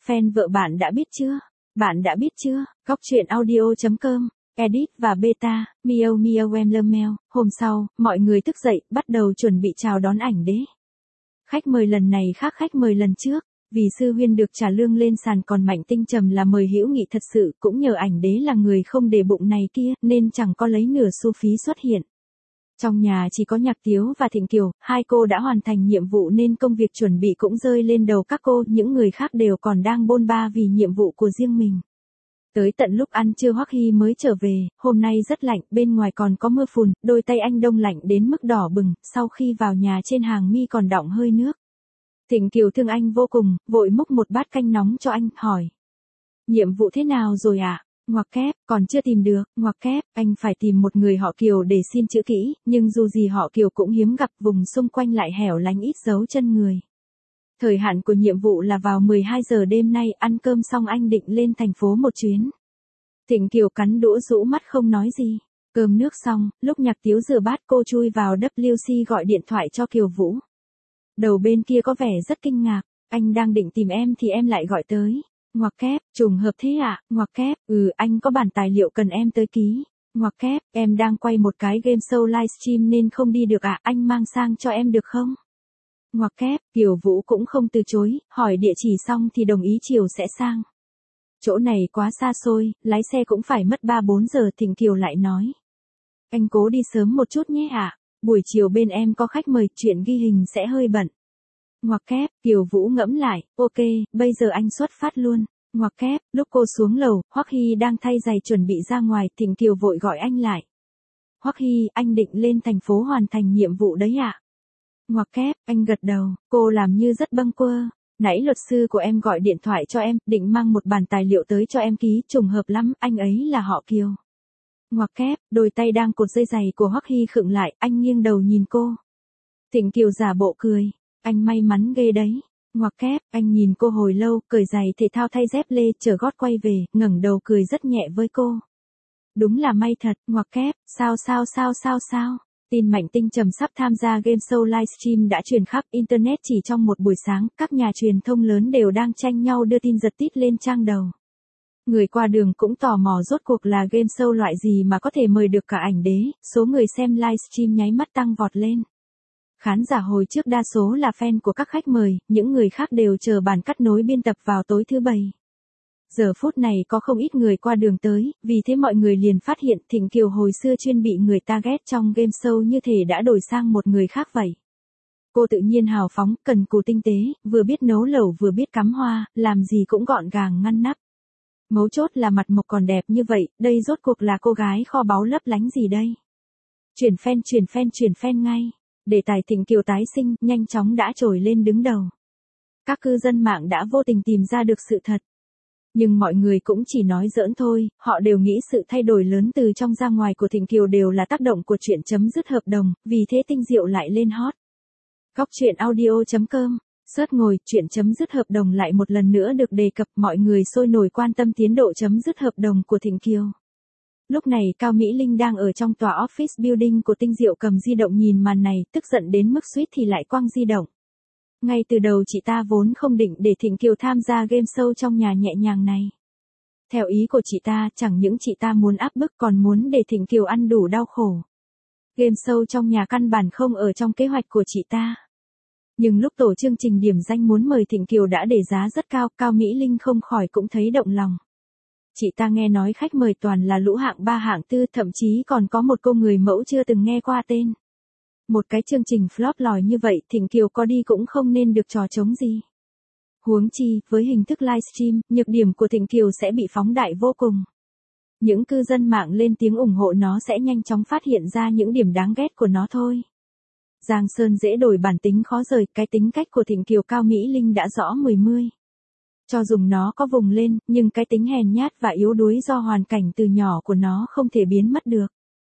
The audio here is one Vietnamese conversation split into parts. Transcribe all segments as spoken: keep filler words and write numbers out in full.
Fan vợ bạn đã biết chưa? Bạn đã biết chưa? Góc truyện audio chấm com, Edit và Beta, Miao Miao em Lemel. Hôm sau, mọi người thức dậy, bắt đầu chuẩn bị chào đón ảnh đế. Khách mời lần này khác khách mời lần trước, vì Sư Huyên được trả lương lên sàn còn Mạnh Tinh Trầm là mời hữu nghị thật sự, cũng nhờ ảnh đế là người không để bụng này kia, nên chẳng có lấy nửa xu phí xuất hiện. Trong nhà chỉ có Nhạc Tiếu và Thịnh Kiều, hai cô đã hoàn thành nhiệm vụ nên công việc chuẩn bị cũng rơi lên đầu các cô, những người khác đều còn đang bôn ba vì nhiệm vụ của riêng mình. Tới tận lúc ăn trưa Hoắc Hy mới trở về, hôm nay rất lạnh, bên ngoài còn có mưa phùn, đôi tay anh đông lạnh đến mức đỏ bừng, sau khi vào nhà trên hàng mi còn đọng hơi nước. Thịnh Kiều thương anh vô cùng, vội múc một bát canh nóng cho anh, hỏi. Nhiệm vụ thế nào rồi ạ? À? Ngoặc kép, còn chưa tìm được, ngoặc kép, anh phải tìm một người họ Kiều để xin chữ kỹ, nhưng dù gì họ Kiều cũng hiếm gặp, vùng xung quanh lại hẻo lánh ít dấu chân người. Thời hạn của nhiệm vụ là vào mười hai giờ đêm nay, ăn cơm xong anh định lên thành phố một chuyến. Thịnh Kiều cắn đũa rũ mắt không nói gì. Cơm nước xong, lúc Nhạc Tiếu rửa bát cô chui vào W C gọi điện thoại cho Kiều Vũ. Đầu bên kia có vẻ rất kinh ngạc, anh đang định tìm em thì em lại gọi tới. Ngoặc kép, trùng hợp thế ạ, à? Ngoặc kép, ừ anh có bản tài liệu cần em tới ký. Ngoặc kép, em đang quay một cái game show livestream nên không đi được ạ, à? Anh mang sang cho em được không? Ngoặc kép, Kiều Vũ cũng không từ chối, hỏi địa chỉ xong thì đồng ý chiều sẽ sang. Chỗ này quá xa xôi, lái xe cũng phải mất ba bốn giờ. Thịnh Kiều lại nói. Anh cố đi sớm một chút nhé ạ, à? Buổi chiều bên em có khách mời, chuyện ghi hình sẽ hơi bận. Ngoặc kép, Kiều Vũ ngẫm lại, ok, bây giờ anh xuất phát luôn. Ngoặc kép, lúc cô xuống lầu, Hoắc Hy đang thay giày chuẩn bị ra ngoài, Thịnh Kiều vội gọi anh lại. Hoắc Hy, anh định lên thành phố hoàn thành nhiệm vụ đấy ạ? À? Ngoặc kép, anh gật đầu, cô làm như rất bâng quơ. Nãy luật sư của em gọi điện thoại cho em, định mang một bản tài liệu tới cho em ký, trùng hợp lắm, anh ấy là họ Kiều. Ngoặc kép, đôi tay đang cột dây giày của Hoắc Hy khựng lại, anh nghiêng đầu nhìn cô. Thịnh Kiều giả bộ cười, anh may mắn ghê đấy. Ngoặc kép, anh nhìn cô hồi lâu, cởi giày thể thao thay dép lê, chở gót quay về, ngẩng đầu cười rất nhẹ với cô. Đúng là may thật. Ngoặc kép, sao sao sao sao sao. Tin Mạnh Tinh Trầm sắp tham gia game show livestream đã truyền khắp Internet chỉ trong một buổi sáng, các nhà truyền thông lớn đều đang tranh nhau đưa tin giật tít lên trang đầu. Người qua đường cũng tò mò rốt cuộc là game show loại gì mà có thể mời được cả ảnh đế, số người xem livestream nháy mắt tăng vọt lên. Khán giả hồi trước đa số là fan của các khách mời, những người khác đều chờ bản cắt nối biên tập vào tối thứ Bảy. Giờ phút này có không ít người qua đường tới, vì thế mọi người liền phát hiện Thịnh Kiều hồi xưa chuyên bị người ta ghét trong game show như thể đã đổi sang một người khác vậy. Cô tự nhiên hào phóng, cần cù tinh tế, vừa biết nấu lẩu vừa biết cắm hoa, làm gì cũng gọn gàng ngăn nắp. Mấu chốt là mặt mộc còn đẹp như vậy, đây rốt cuộc là cô gái kho báu lấp lánh gì đây? Chuyển fan chuyển fan chuyển fan ngay. Đề tài Thịnh Kiều tái sinh nhanh chóng đã trồi lên đứng đầu. Các cư dân mạng đã vô tình tìm ra được sự thật. Nhưng mọi người cũng chỉ nói giỡn thôi, họ đều nghĩ sự thay đổi lớn từ trong ra ngoài của Thịnh Kiều đều là tác động của chuyện chấm dứt hợp đồng, vì thế Tinh Diệu lại lên hot. Góc truyện audio chấm com, search ngồi, chuyện chấm dứt hợp đồng lại một lần nữa được đề cập, mọi người sôi nổi quan tâm tiến độ chấm dứt hợp đồng của Thịnh Kiều. Lúc này Cao Mỹ Linh đang ở trong tòa office building của Tinh Diệu cầm di động nhìn màn này, tức giận đến mức suýt thì lại quăng di động. Ngay từ đầu chị ta vốn không định để Thịnh Kiều tham gia game show trong nhà nhẹ nhàng này. Theo ý của chị ta, chẳng những chị ta muốn áp bức còn muốn để Thịnh Kiều ăn đủ đau khổ. Game show trong nhà căn bản không ở trong kế hoạch của chị ta. Nhưng lúc tổ chương trình điểm danh muốn mời Thịnh Kiều đã để giá rất cao, Cao Mỹ Linh không khỏi cũng thấy động lòng. Chị ta nghe nói khách mời toàn là lũ hạng ba hạng tư, thậm chí còn có một cô người mẫu chưa từng nghe qua tên. Một cái chương trình flop lòi như vậy, Thịnh Kiều có đi cũng không nên được trò trống gì. Huống chi, với hình thức livestream, nhược điểm của Thịnh Kiều sẽ bị phóng đại vô cùng. Những cư dân mạng lên tiếng ủng hộ nó sẽ nhanh chóng phát hiện ra những điểm đáng ghét của nó thôi. Giang Sơn dễ đổi bản tính khó rời, cái tính cách của Thịnh Kiều Cao Mỹ Linh đã rõ mười mươi. Cho dùng nó có vùng lên, nhưng cái tính hèn nhát và yếu đuối do hoàn cảnh từ nhỏ của nó không thể biến mất được.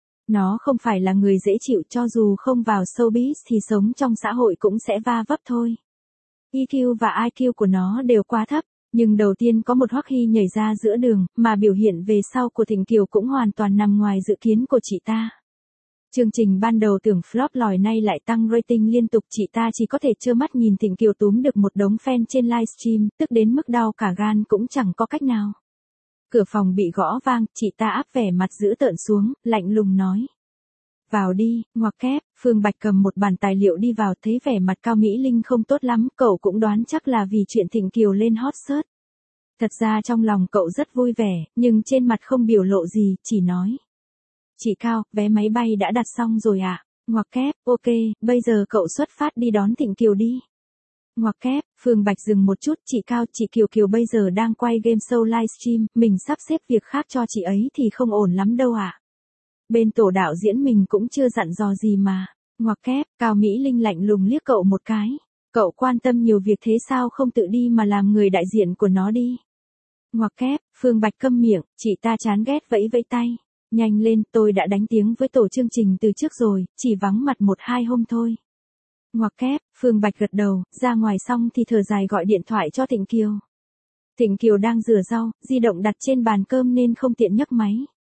Nó không phải là người dễ chịu, cho dù không vào showbiz thì sống trong xã hội cũng sẽ va vấp thôi. e quy và i kiu của nó đều quá thấp, nhưng đầu tiên có một Hoắc Hy nhảy ra giữa đường, mà biểu hiện về sau của Thịnh Kiều cũng hoàn toàn nằm ngoài dự kiến của chị ta. Chương trình ban đầu tưởng flop lòi nay lại tăng rating liên tục, chị ta chỉ có thể trơ mắt nhìn Thịnh Kiều túm được một đống fan trên livestream, tức đến mức đau cả gan cũng chẳng có cách nào. Cửa phòng bị gõ vang, chị ta áp vẻ mặt dữ tợn xuống, lạnh lùng nói. Vào đi, ngoặc kép, Phương Bạch cầm một bản tài liệu đi vào, thấy vẻ mặt Cao Mỹ Linh không tốt lắm, cậu cũng đoán chắc là vì chuyện Thịnh Kiều lên hot search. Thật ra trong lòng cậu rất vui vẻ, nhưng trên mặt không biểu lộ gì, chỉ nói. Chị Cao, vé máy bay đã đặt xong rồi ạ. À? Ngoặc kép, ok, bây giờ cậu xuất phát đi đón Thịnh Kiều đi. Ngoặc kép, Phương Bạch dừng một chút, chị Cao, chị Kiều Kiều bây giờ đang quay game show livestream, mình sắp xếp việc khác cho chị ấy thì không ổn lắm đâu ạ. À? Bên tổ đạo diễn mình cũng chưa dặn dò gì mà. Ngoặc kép, Cao Mỹ Linh lạnh lùng liếc cậu một cái. Cậu quan tâm nhiều việc thế sao không tự đi mà làm người đại diện của nó đi. Ngoặc kép, Phương Bạch câm miệng, chị ta chán ghét vẫy vẫy tay. Nhanh lên, tôi đã đánh tiếng với tổ chương trình từ trước rồi, chỉ vắng mặt một hai hôm thôi. Ngoặc kép, Phương Bạch gật đầu, ra ngoài xong thì thở dài gọi điện thoại cho Thịnh Kiều. Thịnh Kiều đang rửa rau, di động đặt trên bàn cơm nên không tiện nhấc máy.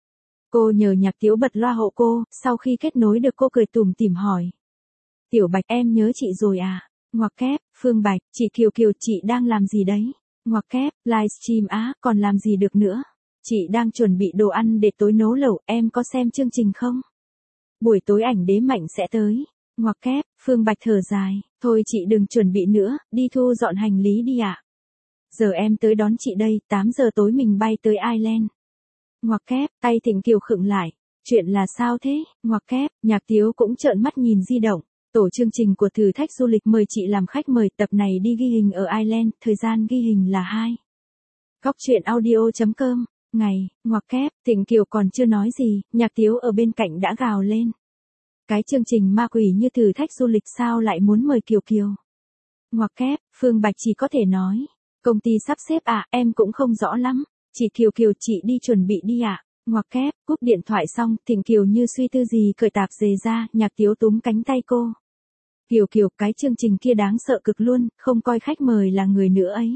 Cô nhờ Nhạc Tiếu bật loa hộ cô, sau khi kết nối được cô cười tủm tỉm hỏi. Tiểu Bạch em nhớ chị rồi à? Ngoặc kép, Phương Bạch, chị Kiều Kiều chị đang làm gì đấy? Ngoặc kép, livestream á, còn làm gì được nữa? Chị đang chuẩn bị đồ ăn để tối nấu lẩu, em có xem chương trình không? Buổi tối ảnh đế mạnh sẽ tới. Ngoặc kép, Phương Bạch thở dài, thôi chị đừng chuẩn bị nữa, đi thu dọn hành lý đi ạ. À? Giờ em tới đón chị đây, tám giờ tối mình bay tới Ireland. Ngoặc kép, tay Thịnh Kiều khựng lại. Chuyện là sao thế? Ngoặc kép, Nhạc Tiếu cũng trợn mắt nhìn di động. Tổ chương trình của thử thách du lịch mời chị làm khách mời, tập này đi ghi hình ở Ireland, thời gian ghi hình là hai. Góc truyện audio chấm com, ngày, ngoặc kép, Thịnh Kiều còn chưa nói gì, Nhạc Tiếu ở bên cạnh đã gào lên. Cái chương trình ma quỷ như thử thách du lịch sao lại muốn mời Kiều Kiều? Ngoặc kép, Phương Bạch chỉ có thể nói. Công ty sắp xếp à, em cũng không rõ lắm. Chị Kiều Kiều chị đi chuẩn bị đi ạ. À? Ngoặc kép, cúp điện thoại xong, Thịnh Kiều như suy tư gì cởi tạp dề ra, Nhạc Tiếu túm cánh tay cô. Kiều Kiều, cái chương trình kia đáng sợ cực luôn, không coi khách mời là người nữa ấy.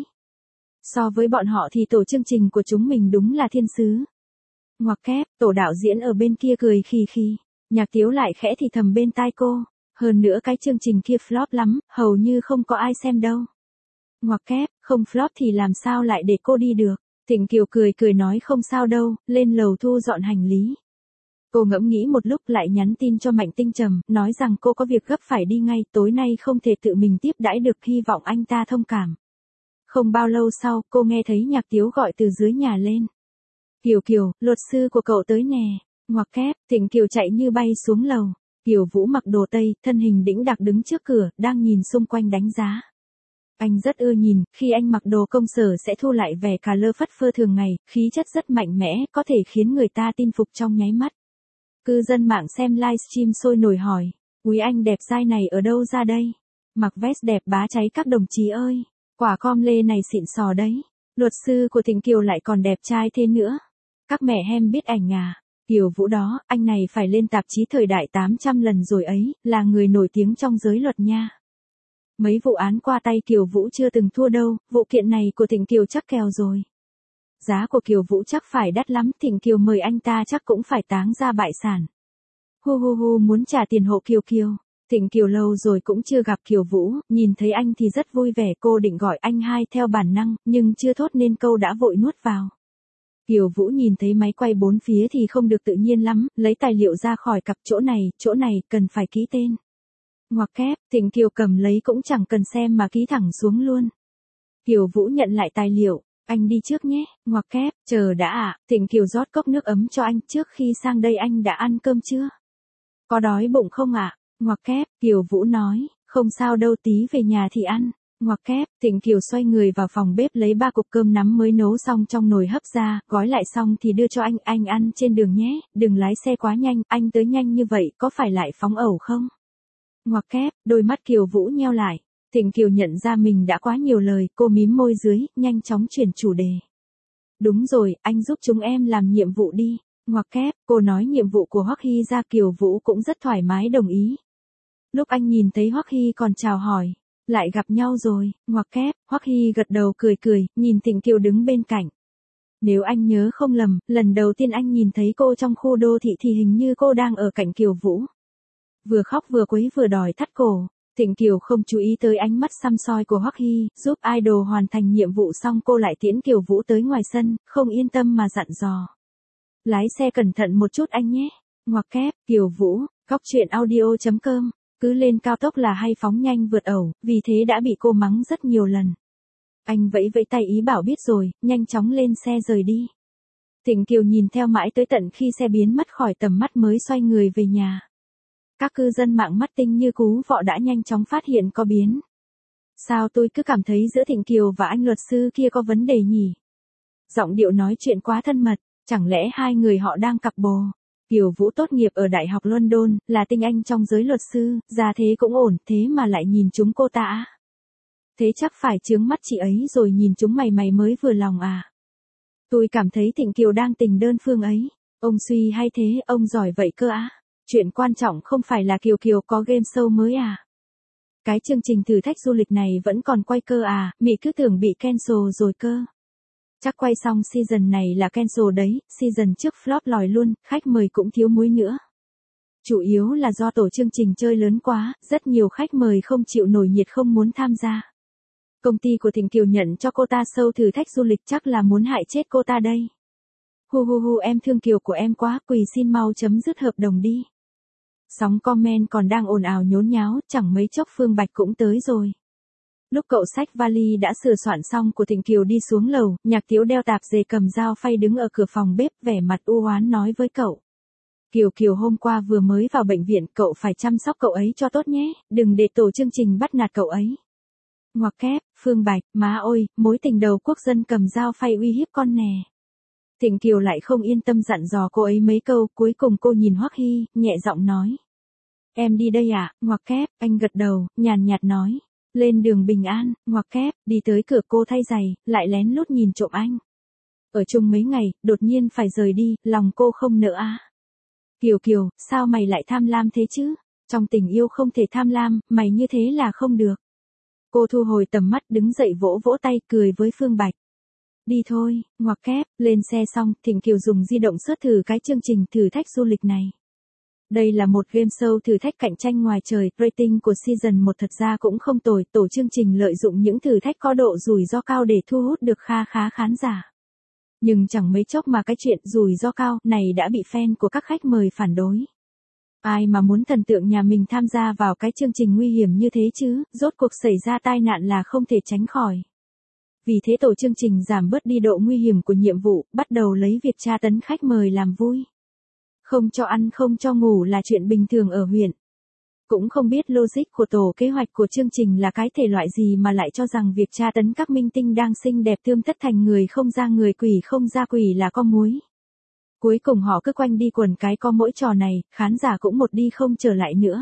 So với bọn họ thì tổ chương trình của chúng mình đúng là thiên sứ. Ngoặc kép, tổ đạo diễn ở bên kia cười khì khì. Nhạc Tiếu lại khẽ thì thầm bên tai cô. Hơn nữa cái chương trình kia flop lắm, hầu như không có ai xem đâu. Ngoặc kép, không flop thì làm sao lại để cô đi được. Thịnh Kiều cười cười nói không sao đâu, lên lầu thu dọn hành lý. Cô ngẫm nghĩ một lúc lại nhắn tin cho Mạnh Tinh Trầm, nói rằng cô có việc gấp phải đi ngay, tối nay không thể tự mình tiếp đãi được, hy vọng anh ta thông cảm. Không bao lâu sau, cô nghe thấy Nhạc Tiếu gọi từ dưới nhà lên. Kiều Kiều, luật sư của cậu tới nè. Ngoặc kép, Thịnh Kiều chạy như bay xuống lầu. Kiều Vũ mặc đồ tây, thân hình đĩnh đạc đứng trước cửa, đang nhìn xung quanh đánh giá. Anh rất ưa nhìn, khi anh mặc đồ công sở sẽ thu lại vẻ cà lơ phất phơ thường ngày, khí chất rất mạnh mẽ, có thể khiến người ta tin phục trong nháy mắt. Cư dân mạng xem livestream sôi nổi hỏi, úi anh đẹp dai này ở đâu ra đây? Mặc vest đẹp bá cháy các đồng chí ơi, quả com lê này xịn sò đấy. Luật sư của Thịnh Kiều lại còn đẹp trai thế nữa. Các mẹ hem biết ảnh à? Kiều Vũ đó, anh này phải lên tạp chí Thời Đại tám trăm lần rồi ấy, là người nổi tiếng trong giới luật nha. Mấy vụ án qua tay Kiều Vũ chưa từng thua đâu, vụ kiện này của Thịnh Kiều chắc kèo rồi. Giá của Kiều Vũ chắc phải đắt lắm, Thịnh Kiều mời anh ta chắc cũng phải táng ra bại sản. Hu hu hu muốn trả tiền hộ Kiều Kiều. Thịnh Kiều lâu rồi cũng chưa gặp Kiều Vũ, nhìn thấy anh thì rất vui vẻ, cô định gọi anh hai theo bản năng, nhưng chưa thốt nên câu đã vội nuốt vào. Kiều Vũ nhìn thấy máy quay bốn phía thì không được tự nhiên lắm, lấy tài liệu ra khỏi cặp, chỗ này, chỗ này, cần phải ký tên. Ngoặc kép, Thịnh Kiều cầm lấy cũng chẳng cần xem mà ký thẳng xuống luôn. Kiều Vũ nhận lại tài liệu, anh đi trước nhé, ngoặc kép, chờ đã ạ, à. Thịnh Kiều rót cốc nước ấm cho anh, trước khi sang đây anh đã ăn cơm chưa? Có đói bụng không ạ? À? Ngoặc kép, Kiều Vũ nói, không sao đâu, tí về nhà thì ăn. Ngoặc kép, Thịnh Kiều xoay người vào phòng bếp lấy ba cục cơm nắm mới nấu xong trong nồi hấp ra, gói lại xong thì đưa cho anh, anh ăn trên đường nhé, đừng lái xe quá nhanh, anh tới nhanh như vậy có phải lại phóng ẩu không? Ngoặc kép, đôi mắt Kiều Vũ nheo lại. Thịnh Kiều nhận ra mình đã quá nhiều lời, cô mím môi dưới, nhanh chóng chuyển chủ đề. Đúng rồi, anh giúp chúng em làm nhiệm vụ đi. Ngoặc kép, cô nói nhiệm vụ của Hoắc Hy ra, Kiều Vũ cũng rất thoải mái đồng ý. Lúc anh nhìn thấy Hoắc Hy còn chào hỏi, lại gặp nhau rồi, ngoặc kép, Hoắc Hy gật đầu cười cười, nhìn Thịnh Kiều đứng bên cạnh. Nếu anh nhớ không lầm, lần đầu tiên anh nhìn thấy cô trong khu đô thị thì hình như cô đang ở cạnh Kiều Vũ. Vừa khóc vừa quấy vừa đòi thắt cổ. Thịnh Kiều không chú ý tới ánh mắt săm soi của Hoắc Hy, giúp idol hoàn thành nhiệm vụ xong cô lại tiễn Kiều Vũ tới ngoài sân, không yên tâm mà dặn dò. Lái xe cẩn thận một chút anh nhé. Ngoặc kép, Kiều Vũ, Cóc truyện audio chấm com, cứ lên cao tốc là hay phóng nhanh vượt ẩu, vì thế đã bị cô mắng rất nhiều lần. Anh vẫy vẫy tay ý bảo biết rồi, nhanh chóng lên xe rời đi. Thịnh Kiều nhìn theo mãi tới tận khi xe biến mất khỏi tầm mắt mới xoay người về nhà. Các cư dân mạng mắt tinh như cú vọ đã nhanh chóng phát hiện có biến. Sao tôi cứ cảm thấy giữa Thịnh Kiều và anh luật sư kia có vấn đề nhỉ? Giọng điệu nói chuyện quá thân mật, chẳng lẽ hai người họ đang cặp bồ? Kiều Vũ tốt nghiệp ở Đại học London, là tinh anh trong giới luật sư, ra thế cũng ổn, thế mà lại nhìn chúng cô ta. Thế chắc phải chướng mắt chị ấy rồi nhìn chúng mày mày mới vừa lòng à? Tôi cảm thấy Thịnh Kiều đang tình đơn phương ấy. Ông suy hay thế, ông giỏi vậy cơ á? Chuyện quan trọng không phải là Kiều Kiều có game show mới à? Cái chương trình thử thách du lịch này vẫn còn quay cơ à, Mị cứ tưởng bị cancel rồi cơ. Chắc quay xong season này là cancel đấy, season trước flop lòi luôn, khách mời cũng thiếu muối nữa. Chủ yếu là do tổ chương trình chơi lớn quá, rất nhiều khách mời không chịu nổi nhiệt không muốn tham gia. Công ty của Thịnh Kiều nhận cho cô ta show thử thách du lịch chắc là muốn hại chết cô ta đây. Hu hu hu em thương Kiều của em quá, quỳ xin mau chấm dứt hợp đồng đi. Sóng comment còn đang ồn ào nhốn nháo, chẳng mấy chốc Phương Bạch cũng tới rồi. Lúc cậu xách vali đã sửa soạn xong của Thịnh Kiều đi xuống lầu, Nhạc Tiếu đeo tạp dề cầm dao phay đứng ở cửa phòng bếp vẻ mặt u oán nói với cậu. Kiều Kiều hôm qua vừa mới vào bệnh viện, cậu phải chăm sóc cậu ấy cho tốt nhé, đừng để tổ chương trình bắt nạt cậu ấy. Ngoặc kép, Phương Bạch, má ôi, mối tình đầu quốc dân cầm dao phay uy hiếp con nè. Thịnh Kiều lại không yên tâm dặn dò cô ấy mấy câu, cuối cùng cô nhìn Hoắc Hy, nhẹ giọng nói. Em đi đây à, ngoặc kép, anh gật đầu, nhàn nhạt nói. Lên đường bình an, ngoặc kép, đi tới cửa cô thay giày, lại lén lút nhìn trộm anh. Ở chung mấy ngày, đột nhiên phải rời đi, lòng cô không nỡ à. Kiều Kiều, sao mày lại tham lam thế chứ? Trong tình yêu không thể tham lam, mày như thế là không được. Cô thu hồi tầm mắt đứng dậy vỗ vỗ tay cười với Phương Bạch. Đi thôi, ngoặc kép, lên xe xong, Thịnh Kiều dùng di động search thử cái chương trình thử thách du lịch này. Đây là một game show thử thách cạnh tranh ngoài trời, rating của season một thật ra cũng không tồi, tổ chương trình lợi dụng những thử thách có độ rủi ro cao để thu hút được kha khá khán giả. Nhưng chẳng mấy chốc mà cái chuyện rủi ro cao này đã bị fan của các khách mời phản đối. Ai mà muốn thần tượng nhà mình tham gia vào cái chương trình nguy hiểm như thế chứ, rốt cuộc xảy ra tai nạn là không thể tránh khỏi. Vì thế tổ chương trình giảm bớt đi độ nguy hiểm của nhiệm vụ, bắt đầu lấy việc tra tấn khách mời làm vui. Không cho ăn không cho ngủ là chuyện bình thường ở huyện. Cũng không biết logic của tổ kế hoạch của chương trình là cái thể loại gì mà lại cho rằng việc tra tấn các minh tinh đang xinh đẹp tươm tất thành người không ra người quỷ không ra quỷ là có múi. Cuối cùng họ cứ quanh đi quẩn cái có mỗi trò này, khán giả cũng một đi không trở lại nữa.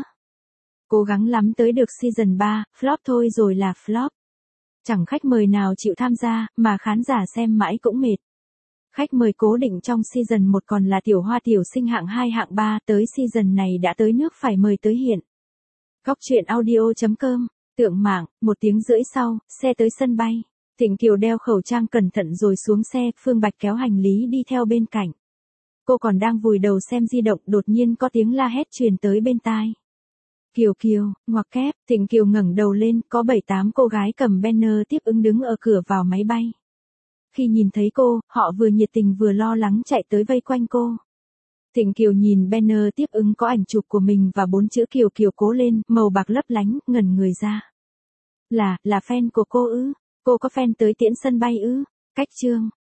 Cố gắng lắm tới được season ba, flop thôi rồi là flop. Chẳng khách mời nào chịu tham gia, mà khán giả xem mãi cũng mệt. Khách mời cố định trong season một còn là Tiểu Hoa Tiểu Sinh hạng hai hạng ba, tới season này đã tới nước phải mời tới hiện. Cóc truyện audio chấm com, tượng mạng, một tiếng rưỡi sau, xe tới sân bay. Thịnh Kiều đeo khẩu trang cẩn thận rồi xuống xe, Phương Bạch kéo hành lý đi theo bên cạnh. Cô còn đang vùi đầu xem di động, đột nhiên có tiếng la hét truyền tới bên tai. Kiều Kiều, ngoặc kép, Thịnh Kiều ngẩng đầu lên, có bảy tám cô gái cầm banner tiếp ứng đứng ở cửa vào máy bay. Khi nhìn thấy cô, họ vừa nhiệt tình vừa lo lắng chạy tới vây quanh cô. Thịnh Kiều nhìn banner tiếp ứng có ảnh chụp của mình và bốn chữ Kiều Kiều cố lên, màu bạc lấp lánh, ngẩn người ra. Là, là fan của cô ư? Cô có fan tới tiễn sân bay ư? Cách chương.